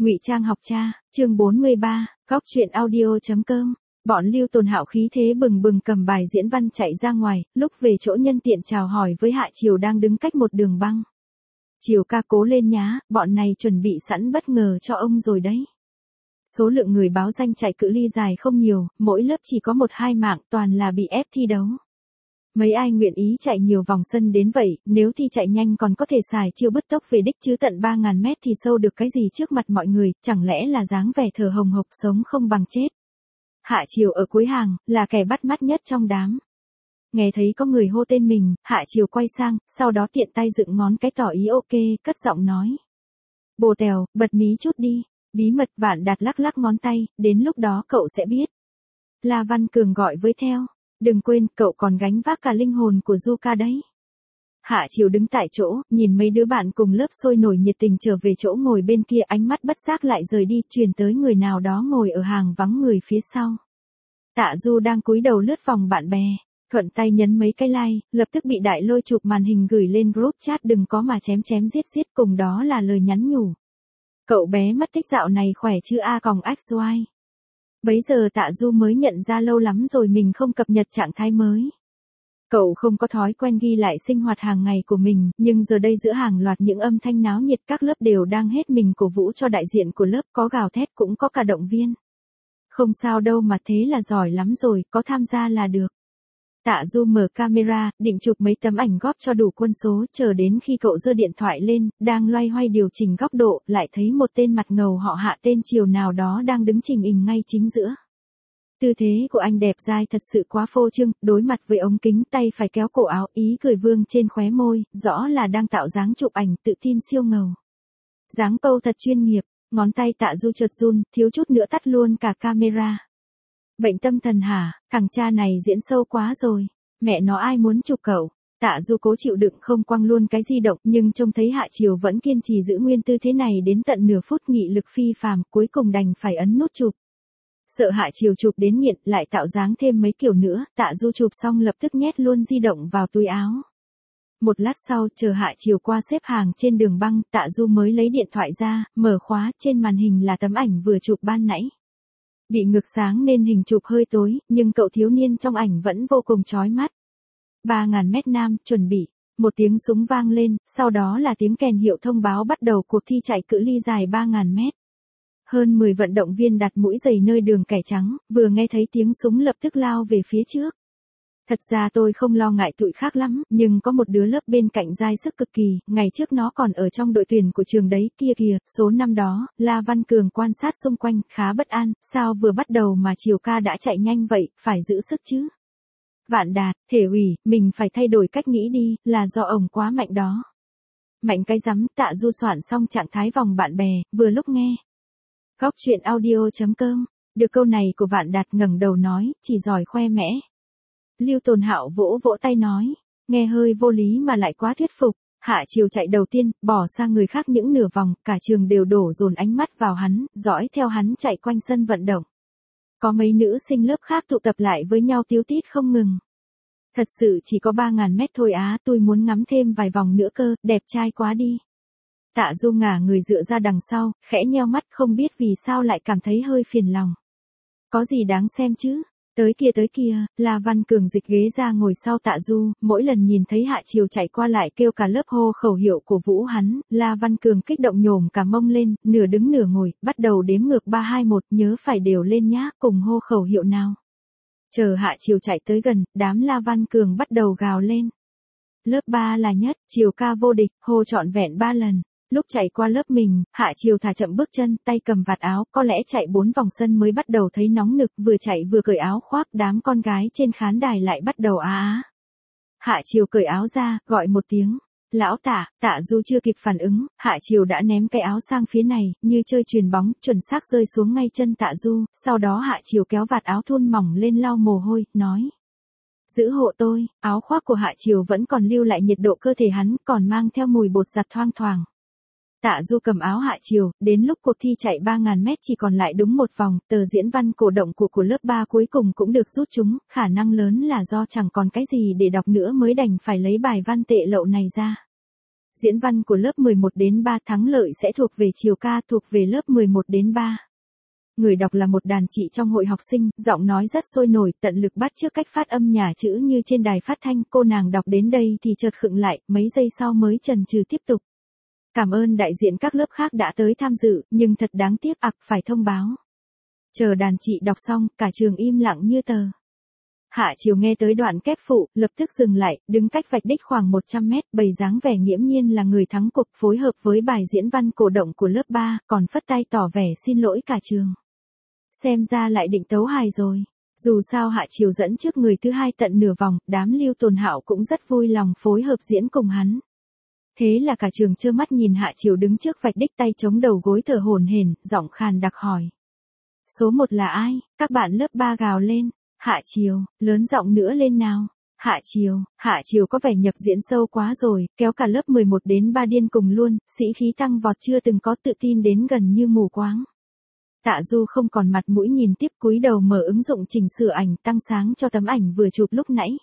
Ngụy Trang học cha, chương 43, góc truyện audio.com. Bọn Lưu Tồn Hạo khí thế bừng bừng cầm bài diễn văn chạy ra ngoài, lúc về chỗ nhân tiện chào hỏi với Hạ Triều đang đứng cách một đường băng. Triều ca cố lên nhá, bọn này chuẩn bị sẵn bất ngờ cho ông rồi đấy. Số lượng người báo danh chạy cự ly dài không nhiều, mỗi lớp chỉ có 1-2 mạng, toàn là bị ép thi đấu. Mấy ai nguyện ý chạy nhiều vòng sân đến vậy, nếu thi chạy nhanh còn có thể xài chiêu bứt tốc về đích chứ tận 3.000 mét thì sâu được cái gì trước mặt mọi người, chẳng lẽ là dáng vẻ thở hồng hộc sống không bằng chết. Hạ Triều ở cuối hàng, là kẻ bắt mắt nhất trong đám. Nghe thấy có người hô tên mình, Hạ Triều quay sang, sau đó tiện tay dựng ngón cái tỏ ý ok, cất giọng nói. Bồ Tèo, bật mí chút đi, bí mật. Vạn Đạt lắc lắc ngón tay, đến lúc đó cậu sẽ biết. La Văn Cường gọi với theo. Đừng quên, cậu còn gánh vác cả linh hồn của Du Ca đấy. Hạ Triều đứng tại chỗ, nhìn mấy đứa bạn cùng lớp sôi nổi nhiệt tình trở về chỗ ngồi bên kia, ánh mắt bất giác lại rời đi, truyền tới người nào đó ngồi ở hàng vắng người phía sau. Tạ Du đang cúi đầu lướt vòng bạn bè, thuận tay nhấn mấy cái like, lập tức bị Đại Lôi chụp màn hình gửi lên group chat đừng có mà chém chém giết giết, cùng đó là lời nhắn nhủ. Cậu bé mất tích dạo này khỏe chứ XY. Bấy giờ Tạ Du mới nhận ra lâu lắm rồi mình không cập nhật trạng thái mới. Cậu không có thói quen ghi lại sinh hoạt hàng ngày của mình, nhưng giờ đây giữa hàng loạt những âm thanh náo nhiệt các lớp đều đang hết mình cổ vũ cho đại diện của lớp, có gào thét cũng có cả động viên. Không sao đâu mà thế là giỏi lắm rồi, có tham gia là được. Tạ Du mở camera, định chụp mấy tấm ảnh góp cho đủ quân số, chờ đến khi cậu giơ điện thoại lên, đang loay hoay điều chỉnh góc độ, lại thấy một tên mặt ngầu họ Hạ tên Triều nào đó đang đứng chỉnh hình ngay chính giữa. Tư thế của anh đẹp dai thật sự quá phô trương, đối mặt với ống kính, tay phải kéo cổ áo, ý cười vương trên khóe môi, rõ là đang tạo dáng chụp ảnh, tự tin siêu ngầu. Dáng câu thật chuyên nghiệp, ngón tay Tạ Du chợt run, thiếu chút nữa tắt luôn cả camera. Bệnh tâm thần hả, thằng cha này diễn sâu quá rồi, mẹ nó ai muốn chụp cậu. Tạ Du cố chịu đựng không quăng luôn cái di động, nhưng trông thấy Hạ Triều vẫn kiên trì giữ nguyên tư thế này đến tận nửa phút, nghị lực phi phàm, cuối cùng đành phải ấn nút chụp. Sợ Hạ Triều chụp đến nghiện, lại tạo dáng thêm mấy kiểu nữa, Tạ Du chụp xong lập tức nhét luôn di động vào túi áo. Một lát sau, chờ Hạ Triều qua xếp hàng trên đường băng, Tạ Du mới lấy điện thoại ra, mở khóa, trên màn hình là tấm ảnh vừa chụp ban nãy. Bị ngược sáng nên hình chụp hơi tối, nhưng cậu thiếu niên trong ảnh vẫn vô cùng chói mắt. 3.000 mét nam, chuẩn bị. Một tiếng súng vang lên, sau đó là tiếng kèn hiệu thông báo bắt đầu cuộc thi chạy cự ly dài 3.000 mét. Hơn 10 vận động viên đặt mũi giày nơi đường kẻ trắng, vừa nghe thấy tiếng súng lập tức lao về phía trước. Thật ra tôi không lo ngại tụi khác lắm, nhưng có một đứa lớp bên cạnh dai sức cực kỳ, ngày trước nó còn ở trong đội tuyển của trường đấy, kia kìa, số năm đó. La Văn Cường quan sát xung quanh, khá bất an, sao vừa bắt đầu mà Triều ca đã chạy nhanh vậy, phải giữ sức chứ. Vạn Đạt, Thể ủy, mình phải thay đổi cách nghĩ đi, là do ổng quá mạnh đó. Mạnh cái rắm. Tạ Du soạn xong trạng thái vòng bạn bè, vừa lúc nghe. Góc truyện audio.com, được câu này của Vạn Đạt ngẩng đầu nói, chỉ giỏi khoe mẽ. Lưu Tồn Hạo vỗ vỗ tay nói, nghe hơi vô lý mà lại quá thuyết phục. Hạ Triều chạy đầu tiên, bỏ sang người khác những nửa vòng, cả trường đều đổ dồn ánh mắt vào hắn, dõi theo hắn chạy quanh sân vận động. Có mấy nữ sinh lớp khác tụ tập lại với nhau tíu tít không ngừng. Thật sự chỉ có 3.000 mét thôi á, tôi muốn ngắm thêm vài vòng nữa cơ, đẹp trai quá đi. Tạ Du ngả người dựa ra đằng sau, khẽ nheo mắt, không biết vì sao lại cảm thấy hơi phiền lòng. Có gì đáng xem chứ? Tới kia, La Văn Cường dịch ghế ra ngồi sau Tạ Du, mỗi lần nhìn thấy Hạ Triều chạy qua lại kêu cả lớp hô khẩu hiệu của vũ hắn, La Văn Cường kích động nhổm cả mông lên, nửa đứng nửa ngồi, bắt đầu đếm ngược 3-2-1, nhớ phải đều lên nhá, cùng hô khẩu hiệu nào. Chờ Hạ Triều chạy tới gần, đám La Văn Cường bắt đầu gào lên. Lớp 3 là nhất, Triều ca vô địch, hô trọn vẹn 3 lần. Lúc chạy qua lớp mình, Hạ Triều thả chậm bước chân, tay cầm vạt áo, có lẽ chạy 4 vòng sân mới bắt đầu thấy nóng nực, vừa chạy vừa cởi áo khoác, đám con gái trên khán đài lại bắt đầu á. Hạ Triều cởi áo ra, gọi một tiếng, lão Tạ. Tạ Du chưa kịp phản ứng, Hạ Triều đã ném cái áo sang phía này, như chơi chuyền bóng, chuẩn xác rơi xuống ngay chân Tạ Du, sau đó Hạ Triều kéo vạt áo thun mỏng lên lau mồ hôi, nói. Giữ hộ tôi. Áo khoác của Hạ Triều vẫn còn lưu lại nhiệt độ cơ thể hắn, còn mang theo mùi bột giặt thoang thoảng. Tạ Du cầm áo Hạ Triều, đến lúc cuộc thi chạy 3.000 mét chỉ còn lại đúng một vòng, tờ diễn văn cổ động của lớp 3 cuối cùng cũng được rút chúng, khả năng lớn là do chẳng còn cái gì để đọc nữa mới đành phải lấy bài văn tệ lậu này ra. Diễn văn của lớp 11 đến 3 thắng lợi sẽ thuộc về chiều ca thuộc về lớp 11 đến 3. Người đọc là một đàn chị trong hội học sinh, giọng nói rất sôi nổi, tận lực bắt chước cách phát âm nhà chữ như trên đài phát thanh. Cô nàng đọc đến đây thì chợt khựng lại, mấy giây sau mới chần chừ tiếp tục. Cảm ơn đại diện các lớp khác đã tới tham dự, nhưng thật đáng tiếc phải thông báo. Chờ đàn chị đọc xong, cả trường im lặng như tờ. Hạ Chiều nghe tới đoạn kép phụ, lập tức dừng lại, đứng cách vạch đích khoảng 100 mét, bày dáng vẻ nghiễm nhiên là người thắng cuộc, phối hợp với bài diễn văn cổ động của lớp 3, còn phất tay tỏ vẻ xin lỗi cả trường. Xem ra lại định tấu hài rồi. Dù sao Hạ Chiều dẫn trước người thứ hai tận nửa vòng, đám Lưu Tồn Hạo cũng rất vui lòng phối hợp diễn cùng hắn. Thế là cả trường trơ mắt nhìn Hạ Chiều đứng trước vạch đích, tay chống đầu gối thở hổn hển, giọng khàn đặc hỏi. Số 1 là ai? Các bạn lớp 3 gào lên. Hạ Chiều, lớn giọng nữa lên nào. Hạ Chiều có vẻ nhập diễn sâu quá rồi, kéo cả lớp 11 đến 3 điên cùng luôn, sĩ khí tăng vọt chưa từng có tự tin đến gần như mù quáng. Tạ Du không còn mặt mũi nhìn tiếp, cúi đầu mở ứng dụng chỉnh sửa ảnh tăng sáng cho tấm ảnh vừa chụp lúc nãy.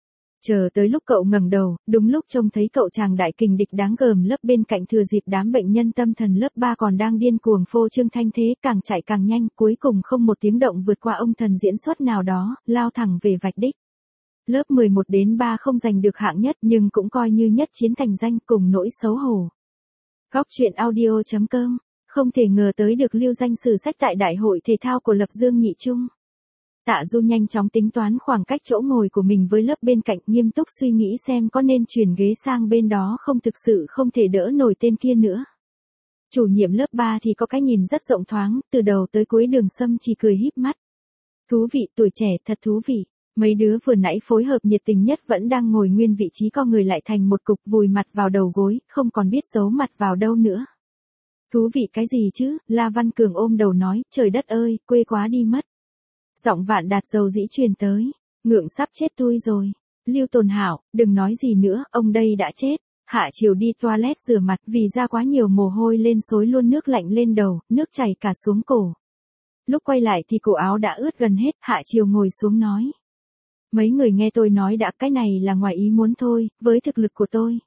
Chờ tới lúc cậu ngẩng đầu, đúng lúc trông thấy cậu chàng đại kình địch đáng gờm lớp bên cạnh thừa dịp đám bệnh nhân tâm thần lớp 3 còn đang điên cuồng phô trương thanh thế, càng chạy càng nhanh, cuối cùng không một tiếng động vượt qua ông thần diễn xuất nào đó, lao thẳng về vạch đích. Lớp 11 đến 3 không giành được hạng nhất nhưng cũng coi như nhất chiến thành danh cùng nỗi xấu hổ. Góc truyện audio.com, không thể ngờ tới được lưu danh sử sách tại đại hội thể thao của Lập Dương Nhị Trung. Tạ Du nhanh chóng tính toán khoảng cách chỗ ngồi của mình với lớp bên cạnh, nghiêm túc suy nghĩ xem có nên chuyển ghế sang bên đó không, thực sự không thể đỡ nổi tên kia nữa. Chủ nhiệm lớp 3 thì có cái nhìn rất rộng thoáng, từ đầu tới cuối Đường Sâm chỉ cười híp mắt. Thú vị, tuổi trẻ thật thú vị. Mấy đứa vừa nãy phối hợp nhiệt tình nhất vẫn đang ngồi nguyên vị trí, co người lại thành một cục vùi mặt vào đầu gối, không còn biết giấu mặt vào đâu nữa. Thú vị cái gì chứ, La Văn Cường ôm đầu nói, trời đất ơi, quê quá đi mất. Giọng Vạn Đạt dầu dĩ truyền tới, ngượng sắp chết tôi rồi. Lưu Tồn Hạo, đừng nói gì nữa, ông đây đã chết. Hạ Chiều đi toilet rửa mặt vì ra quá nhiều mồ hôi lên xối luôn nước lạnh lên đầu, nước chảy cả xuống cổ. Lúc quay lại thì cổ áo đã ướt gần hết, Hạ Chiều ngồi xuống nói. Mấy người nghe tôi nói đã, cái này là ngoài ý muốn thôi, với thực lực của tôi.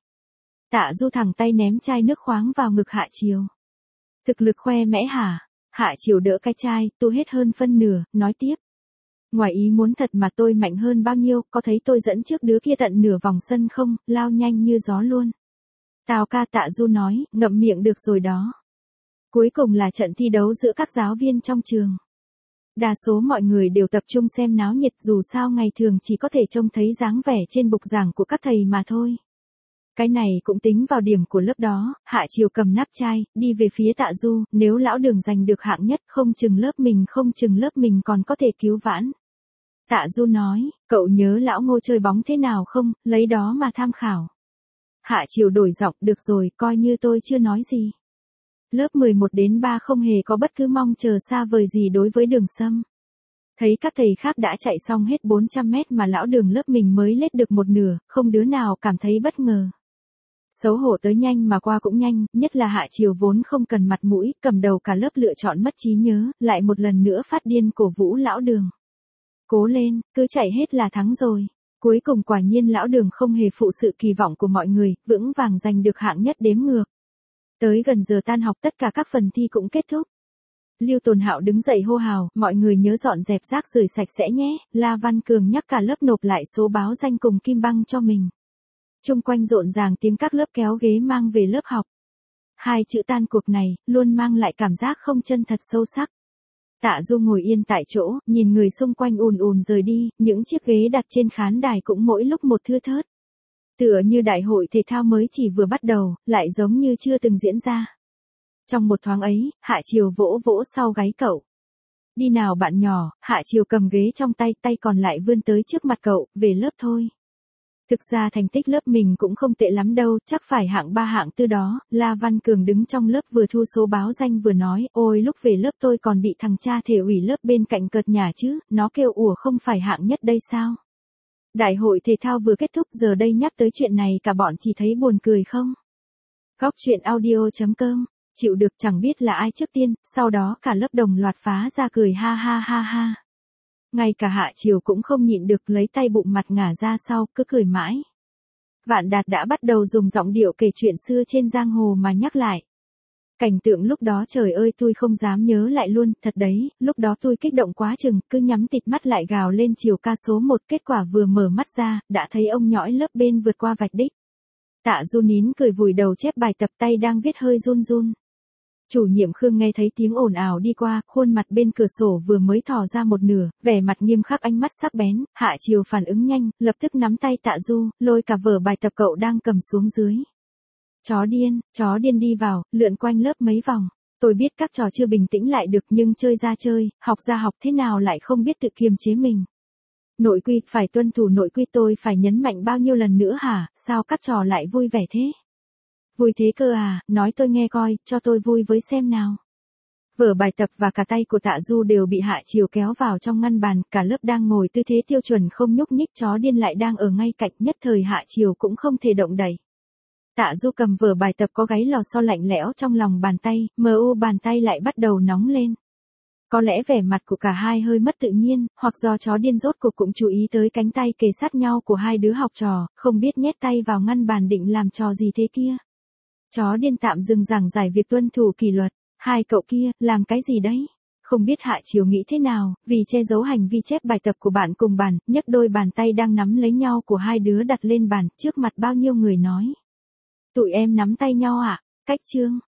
Tạ Du thẳng tay ném chai nước khoáng vào ngực Hạ Chiều. Thực lực khoe mẽ hả? Hạ Chiều đỡ cái chai, tu hết hơn phân nửa, nói tiếp. Ngoài ý muốn thật mà, tôi mạnh hơn bao nhiêu, có thấy tôi dẫn trước đứa kia tận nửa vòng sân không, lao nhanh như gió luôn. Tào ca, Tạ Du nói, ngậm miệng được rồi đó. Cuối cùng là trận thi đấu giữa các giáo viên trong trường. Đa số mọi người đều tập trung xem náo nhiệt, dù sao ngày thường chỉ có thể trông thấy dáng vẻ trên bục giảng của các thầy mà thôi. Cái này cũng tính vào điểm của lớp đó. Hạ Chiều cầm nắp chai, đi về phía Tạ Du, nếu lão Đường giành được hạng nhất không chừng lớp mình còn có thể cứu vãn. Tạ Du nói, cậu nhớ lão Ngô chơi bóng thế nào không, lấy đó mà tham khảo. Hạ Chiều đổi giọng, được rồi, coi như tôi chưa nói gì. Lớp 11 đến 3 không hề có bất cứ mong chờ xa vời gì đối với Đường Sâm. Thấy các thầy khác đã chạy xong hết 400 mét mà lão Đường lớp mình mới lết được một nửa, không đứa nào cảm thấy bất ngờ. Xấu hổ tới nhanh mà qua cũng nhanh, nhất là Hạ Chiều vốn không cần mặt mũi, cầm đầu cả lớp lựa chọn mất trí nhớ, lại một lần nữa phát điên cổ vũ lão Đường. Cố lên, cứ chạy hết là thắng rồi. Cuối cùng quả nhiên lão Đường không hề phụ sự kỳ vọng của mọi người, vững vàng giành được hạng nhất đếm ngược. Tới gần giờ tan học tất cả các phần thi cũng kết thúc. Lưu Tồn Hạo đứng dậy hô hào, mọi người nhớ dọn dẹp rác rưởi sạch sẽ nhé. La Văn Cường nhắc cả lớp nộp lại số báo danh cùng kim băng cho mình. Chung quanh rộn ràng tiếng các lớp kéo ghế mang về lớp học. Hai chữ tan cuộc này, luôn mang lại cảm giác không chân thật sâu sắc. Tạ Du ngồi yên tại chỗ, nhìn người xung quanh ùn ùn rời đi, những chiếc ghế đặt trên khán đài cũng mỗi lúc một thưa thớt. Tựa như đại hội thể thao mới chỉ vừa bắt đầu, lại giống như chưa từng diễn ra. Trong một thoáng ấy, Hạ Chiều vỗ vỗ sau gáy cậu. Đi nào bạn nhỏ, Hạ Chiều cầm ghế trong tay, tay còn lại vươn tới trước mặt cậu, về lớp thôi. Thực ra thành tích lớp mình cũng không tệ lắm đâu, chắc phải hạng 3 hạng 4 đó. La Văn Cường đứng trong lớp vừa thu số báo danh vừa nói, ôi lúc về lớp tôi còn bị thằng cha thể ủy lớp bên cạnh cợt nhả chứ, nó kêu ủa không phải hạng nhất đây sao? Đại hội thể thao vừa kết thúc, giờ đây nhắc tới chuyện này cả bọn chỉ thấy buồn cười không? Góc truyện audio.com, chịu được chẳng biết là ai trước tiên, sau đó cả lớp đồng loạt phá ra cười ha ha ha ha. Ngay cả Hạ Chiều cũng không nhịn được, lấy tay bụng mặt ngả ra sau, cứ cười mãi. Vạn Đạt đã bắt đầu dùng giọng điệu kể chuyện xưa trên giang hồ mà nhắc lại. Cảnh tượng lúc đó trời ơi tôi không dám nhớ lại luôn, thật đấy, lúc đó tôi kích động quá chừng, cứ nhắm tịt mắt lại gào lên chiều ca số 1, kết quả vừa mở mắt ra, đã thấy ông nhõi lớp bên vượt qua vạch đích. Tạ Du nín cười vùi đầu chép bài tập, tay đang viết hơi run run. Chủ nhiệm Khương nghe thấy tiếng ồn ào đi qua, khuôn mặt bên cửa sổ vừa mới thò ra một nửa, vẻ mặt nghiêm khắc, ánh mắt sắc bén. Hạ Chiều phản ứng nhanh, lập tức nắm tay Tạ Du, lôi cả vở bài tập cậu đang cầm xuống dưới. Chó điên đi vào, lượn quanh lớp mấy vòng. Tôi biết các trò chưa bình tĩnh lại được, nhưng chơi ra chơi, học ra học thế nào lại không biết tự kiềm chế mình. Nội quy, phải tuân thủ nội quy, tôi phải nhấn mạnh bao nhiêu lần nữa hả, sao các trò lại vui vẻ thế? Vui thế cơ à, nói tôi nghe coi, cho tôi vui với xem nào. Vở bài tập và cả tay của Tạ Du đều bị Hạ Chiều kéo vào trong ngăn bàn, cả lớp đang ngồi tư thế tiêu chuẩn không nhúc nhích, chó điên lại đang ở ngay cạnh, nhất thời Hạ Chiều cũng không thể động đậy. Tạ Du cầm vở bài tập có gáy lò xo lạnh lẽo trong lòng bàn tay, bàn tay lại bắt đầu nóng lên. Có lẽ vẻ mặt của cả hai hơi mất tự nhiên, hoặc do chó điên rốt cuộc cũng chú ý tới cánh tay kề sát nhau của hai đứa học trò, không biết nhét tay vào ngăn bàn định làm trò gì thế kia. Chó điên tạm dừng giảng giải việc tuân thủ kỷ luật. Hai cậu kia, làm cái gì đấy? Không biết Hạ Chiều nghĩ thế nào, vì che giấu hành vi chép bài tập của bạn cùng bàn, nhấc đôi bàn tay đang nắm lấy nhau của hai đứa đặt lên bàn, trước mặt bao nhiêu người nói. Tụi em nắm tay nhau ạ, cách chương.